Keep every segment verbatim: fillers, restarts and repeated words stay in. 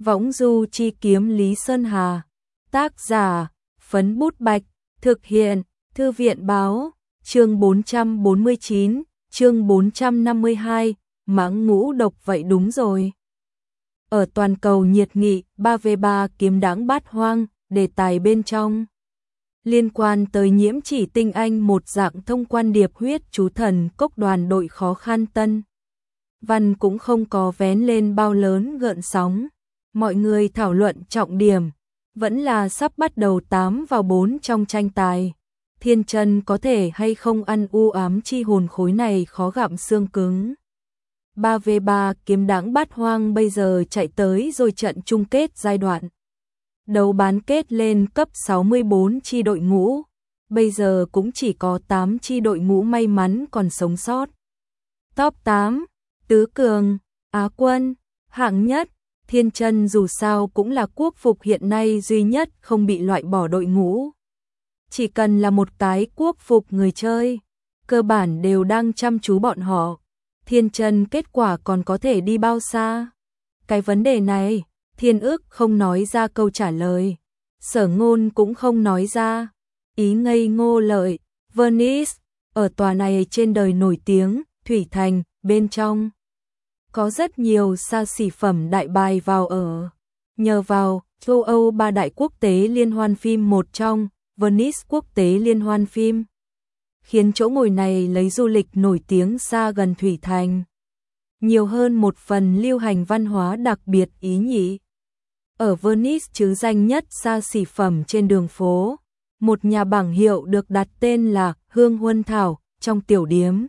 Võng du chi kiếm Lý Sơn Hà. Tác giả, Phấn Bút Bạch. Thực hiện, Thư viện Báo. Chương bốn trăm bốn mươi chín, chương bốn trăm năm mươi hai, mãng ngũ độc vậy đúng rồi. Ở toàn cầu nhiệt nghị, ba vê ba kiếm đãng bát hoang, đề tài bên trong. Liên quan tới nhiễm chỉ tinh anh một dạng thông quan điệp huyết chú thần cốc đoàn đội khó khăn tân. Văn cũng không có vén lên bao lớn gợn sóng. Mọi người thảo luận trọng điểm, vẫn là sắp bắt đầu tám vào bốn trong tranh tài. Thiên Chân có thể hay không ăn u ám chi hồn khối này khó gặm xương cứng. ba vê ba kiếm đãng bát hoang bây giờ chạy tới rồi trận chung kết giai đoạn. Đấu bán kết lên cấp sáu mươi bốn chi đội ngũ, bây giờ cũng chỉ có tám chi đội ngũ may mắn còn sống sót. Top tám, tứ cường, Á quân, hạng nhất, Thiên Chân dù sao cũng là quốc phục hiện nay duy nhất không bị loại bỏ đội ngũ. Chỉ cần là một cái quốc phục người chơi, cơ bản đều đang chăm chú bọn họ. Thiên Chân kết quả còn có thể đi bao xa? Cái vấn đề này, Thiên Ức không nói ra câu trả lời. Sở Ngôn cũng không nói ra. Ý ngây ngô lợi, Venice, ở tòa này trên đời nổi tiếng, Thủy Thành, bên trong. Có rất nhiều xa xỉ phẩm đại bài vào ở. Nhờ vào, châu Âu ba đại quốc tế liên hoan phim một trong, Venice quốc tế liên hoan phim. Khiến chỗ ngồi này lấy du lịch nổi tiếng xa gần Thủy Thành. Nhiều hơn một phần lưu hành văn hóa đặc biệt ý nhị. Ở Venice chứ danh nhất xa xỉ phẩm trên đường phố. Một nhà bảng hiệu được đặt tên là Hương Huân Thảo trong tiểu điếm.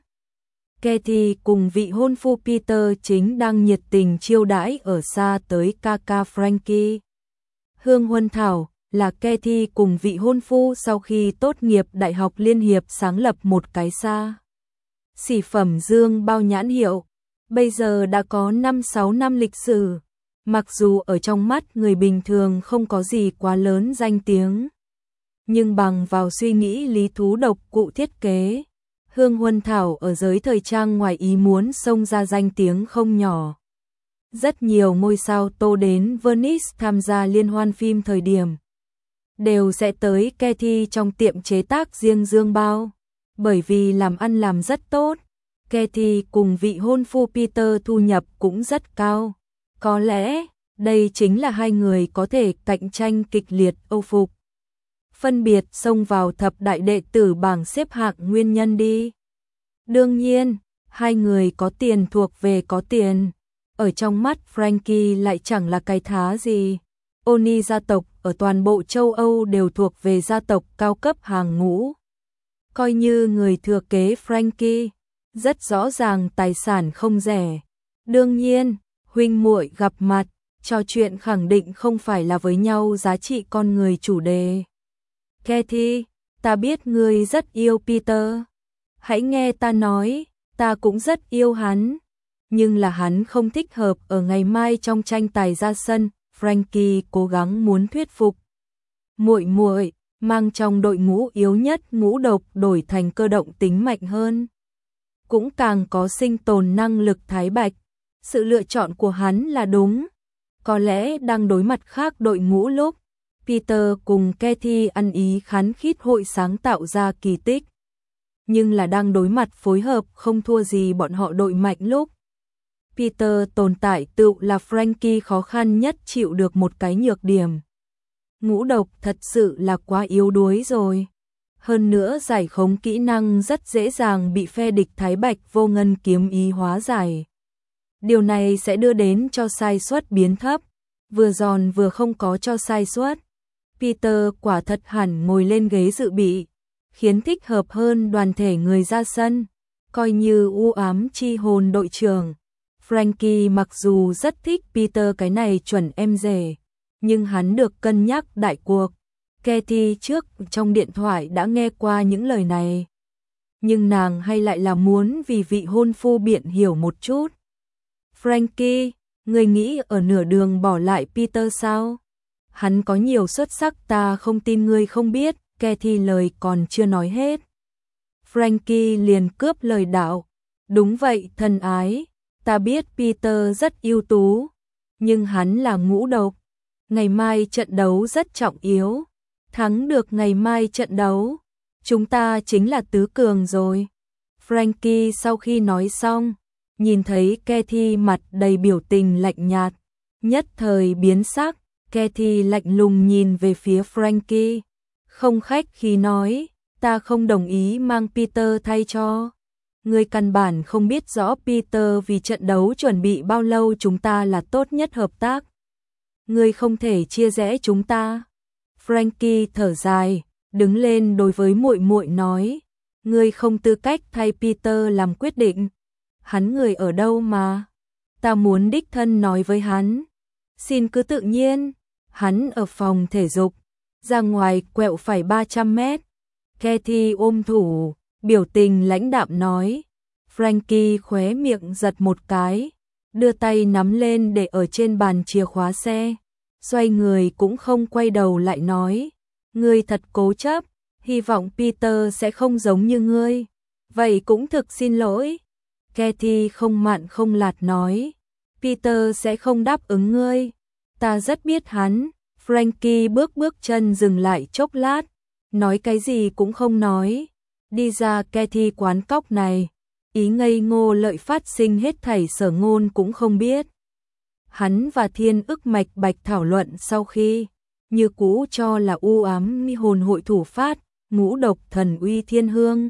Katie cùng vị hôn phu Peter chính đang nhiệt tình chiêu đãi ở xa tới Kaka Frankie. Hương Huân Thảo là Katie cùng vị hôn phu sau khi tốt nghiệp Đại học Liên Hiệp sáng lập một cái xa xỉ phẩm dương bao nhãn hiệu, bây giờ đã có năm sáu năm lịch sử, mặc dù ở trong mắt người bình thường không có gì quá lớn danh tiếng. Nhưng bằng vào suy nghĩ lý thú độc cụ thiết kế, Hương Huân Thảo ở giới thời trang ngoài ý muốn xông ra danh tiếng không nhỏ. Rất nhiều ngôi sao tô đến Venice tham gia liên hoan phim thời điểm đều sẽ tới Katie trong tiệm chế tác riêng dương bao, bởi vì làm ăn làm rất tốt. Katie cùng vị hôn phu Peter thu nhập cũng rất cao. Có lẽ, đây chính là hai người có thể cạnh tranh kịch liệt Âu phục. Phân biệt xông vào thập đại đệ tử bảng xếp hạng nguyên nhân đi. Đương nhiên, hai người có tiền thuộc về có tiền. Ở trong mắt Frankie lại chẳng là cái thá gì. Oni gia tộc ở toàn bộ châu Âu đều thuộc về gia tộc cao cấp hàng ngũ. Coi như người thừa kế Frankie, rất rõ ràng tài sản không rẻ. Đương nhiên, huynh muội gặp mặt, trò chuyện khẳng định không phải là với nhau giá trị con người chủ đề. Katie, ta biết ngươi rất yêu Peter. Hãy nghe ta nói, ta cũng rất yêu hắn. Nhưng là hắn không thích hợp ở ngày mai trong tranh tài ra sân. Frankie cố gắng muốn thuyết phục. Muội muội mang trong đội ngũ yếu nhất ngũ độc đổi thành cơ động tính mạnh hơn. Cũng càng có sinh tồn năng lực Thái Bạch. Sự lựa chọn của hắn là đúng. Có lẽ đang đối mặt khác đội ngũ lúc Peter cùng Katie ăn ý khán khít hội sáng tạo ra kỳ tích. Nhưng là đang đối mặt phối hợp không thua gì bọn họ đội mạnh lúc. Peter tồn tại tự là Frankie khó khăn nhất chịu được một cái nhược điểm. Ngũ độc thật sự là quá yếu đuối rồi. Hơn nữa giải khống kỹ năng rất dễ dàng bị phe địch Thái Bạch vô ngân kiếm ý hóa giải. Điều này sẽ đưa đến cho sai suất biến thấp, vừa giòn vừa không có cho sai suất. Peter quả thật hẳn ngồi lên ghế dự bị, khiến thích hợp hơn đoàn thể người ra sân, coi như u ám chi hồn đội trưởng. Frankie mặc dù rất thích Peter cái này chuẩn em rể, nhưng hắn được cân nhắc đại cuộc. Katie trước trong điện thoại đã nghe qua những lời này, nhưng nàng hay lại là muốn vì vị hôn phu biện hiểu một chút. Frankie, người nghĩ ở nửa đường bỏ lại Peter sao? Hắn có nhiều xuất sắc ta không tin ngươi không biết. Katie lời còn chưa nói hết, Frankie liền cướp lời đạo. Đúng vậy thân ái, ta biết Peter rất ưu tú, nhưng hắn là ngũ độc. Ngày mai trận đấu rất trọng yếu, thắng được ngày mai trận đấu, chúng ta chính là tứ cường rồi. Frankie sau khi nói xong, nhìn thấy Kathy mặt đầy biểu tình lạnh nhạt, nhất thời biến sắc. Kathy lạnh lùng nhìn về phía Frankie, không khách khí nói, ta không đồng ý mang Peter thay cho. Ngươi căn bản không biết rõ Peter vì trận đấu chuẩn bị bao lâu chúng ta là tốt nhất hợp tác. Ngươi không thể chia rẽ chúng ta. Frankie thở dài, đứng lên đối với muội muội nói, ngươi không tư cách thay Peter làm quyết định. Hắn người ở đâu mà? Ta muốn đích thân nói với hắn. Xin cứ tự nhiên. Hắn ở phòng thể dục, ra ngoài quẹo phải ba trăm mét. Kathy ôm thủ, biểu tình lãnh đạm nói. Frankie khóe miệng giật một cái, đưa tay nắm lên để ở trên bàn chìa khóa xe, xoay người cũng không quay đầu lại nói, ngươi thật cố chấp, hy vọng Peter sẽ không giống như ngươi. Vậy cũng thực xin lỗi. Kathy không mặn không lạt nói, Peter sẽ không đáp ứng ngươi. Ta rất biết hắn. Frankie bước bước chân dừng lại chốc lát, nói cái gì cũng không nói. Đi ra Kathy quán cóc này, ý ngây ngô lợi phát sinh hết thảy Sở Ngôn cũng không biết. Hắn và Thiên Ức Mạch Bạch thảo luận sau khi, như cũ cho là u ám mi hồn hội thủ phát, ngũ độc thần uy thiên hương.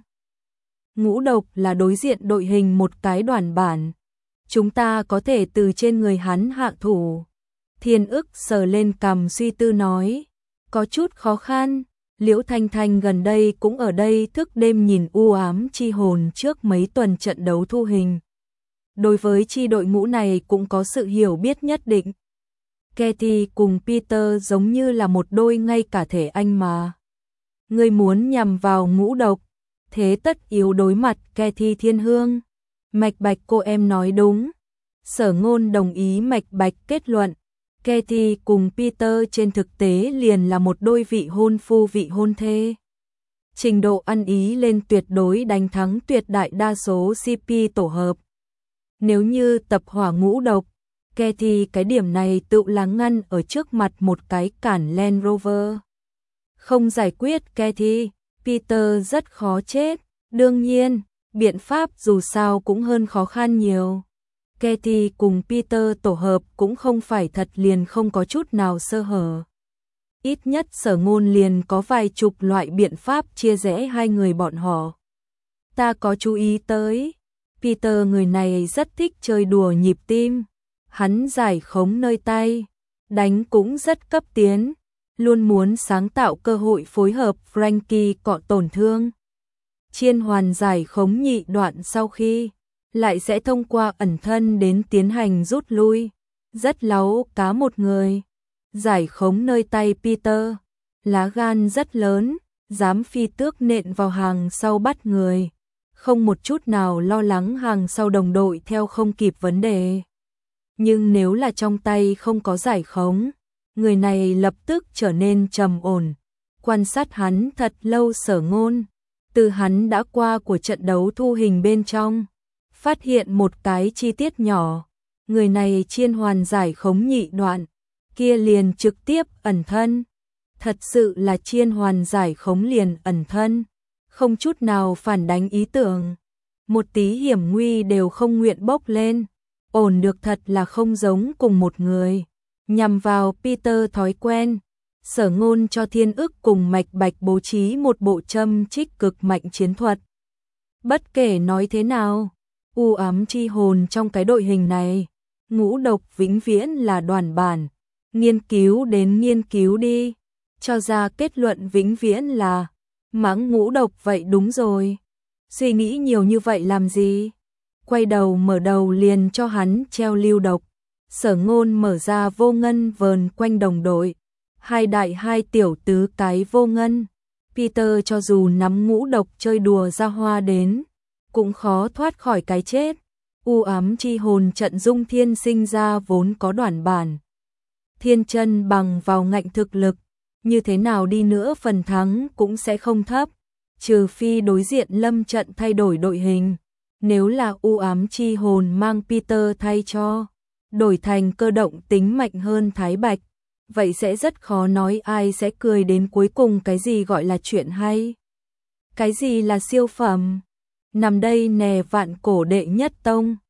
Ngũ độc là đối diện đội hình một cái đoàn bản. Chúng ta có thể từ trên người hắn hạ thủ. Thiên Ức sờ lên cằm suy tư nói, có chút khó khăn. Liễu Thanh Thanh gần đây cũng ở đây thức đêm nhìn u ám chi hồn trước mấy tuần trận đấu thu hình. Đối với chi đội ngũ này cũng có sự hiểu biết nhất định. Kathy cùng Peter giống như là một đôi ngay cả thể anh mà. Ngươi muốn nhằm vào ngũ độc, thế tất yếu đối mặt Kathy Thiên Hương. Mạch Bạch cô em nói đúng. Sở Ngôn đồng ý Mạch Bạch kết luận. Kathy cùng Peter trên thực tế liền là một đôi vị hôn phu vị hôn thê. Trình độ ăn ý lên tuyệt đối đánh thắng tuyệt đại đa số xê pê tổ hợp. Nếu như tập hỏa ngũ độc, Kathy cái điểm này tự là ngăn ở trước mặt một cái cản Land Rover. Không giải quyết Kathy, Peter rất khó chết. Đương nhiên, biện pháp dù sao cũng hơn khó khăn nhiều. Kathy cùng Peter tổ hợp cũng không phải thật liền không có chút nào sơ hở. Ít nhất Sở Ngôn liền có vài chục loại biện pháp chia rẽ hai người bọn họ. Ta có chú ý tới, Peter người này rất thích chơi đùa nhịp tim. Hắn giải khống nơi tay, đánh cũng rất cấp tiến, luôn muốn sáng tạo cơ hội phối hợp Frankie cọ tổn thương. Chiên hoàn giải khống nhị đoạn sau khi lại sẽ thông qua ẩn thân đến tiến hành rút lui, rất láu cá một người. Giải khống nơi tay Peter, lá gan rất lớn, dám phi tước nện vào hàng sau bắt người, không một chút nào lo lắng hàng sau đồng đội theo không kịp vấn đề. Nhưng nếu là trong tay không có giải khống, người này lập tức trở nên trầm ổn. Quan sát hắn thật lâu Sở Ngôn, từ hắn đã qua của trận đấu thu hình bên trong, phát hiện một cái chi tiết nhỏ, người này chiên hoàn giải khống nhị đoạn, kia liền trực tiếp ẩn thân. Thật sự là chiên hoàn giải khống liền ẩn thân, không chút nào phản đánh ý tưởng, một tí hiểm nguy đều không nguyện bốc lên, ổn được thật là không giống cùng một người. Nhằm vào Peter thói quen, Sở Ngôn cho Thiên Ức cùng Mạch Bạch bố trí một bộ châm trích cực mạnh chiến thuật. Bất kể nói thế nào, u ám chi hồn trong cái đội hình này, ngũ độc vĩnh viễn là đoàn bản. Nghiên cứu đến nghiên cứu đi, cho ra kết luận vĩnh viễn là mắng ngũ độc vậy đúng rồi. Suy nghĩ nhiều như vậy làm gì? Quay đầu mở đầu liền cho hắn treo lưu độc. Sở Ngôn mở ra vô ngân vờn quanh đồng đội, hai đại hai tiểu tứ cái vô ngân. Peter cho dù nắm ngũ độc chơi đùa ra hoa đến, cũng khó thoát khỏi cái chết. U ám chi hồn trận dung thiên sinh ra vốn có đoàn bản. Thiên chân bằng vào ngạnh thực lực, như thế nào đi nữa phần thắng cũng sẽ không thấp, trừ phi đối diện lâm trận thay đổi đội hình. Nếu là u ám chi hồn mang Peter thay cho, đổi thành cơ động tính mạnh hơn Thái Bạch, vậy sẽ rất khó nói ai sẽ cười đến cuối cùng. Cái gì gọi là chuyện hay? Cái gì là siêu phẩm? Nằm đây nè, vạn cổ đệ nhất tông.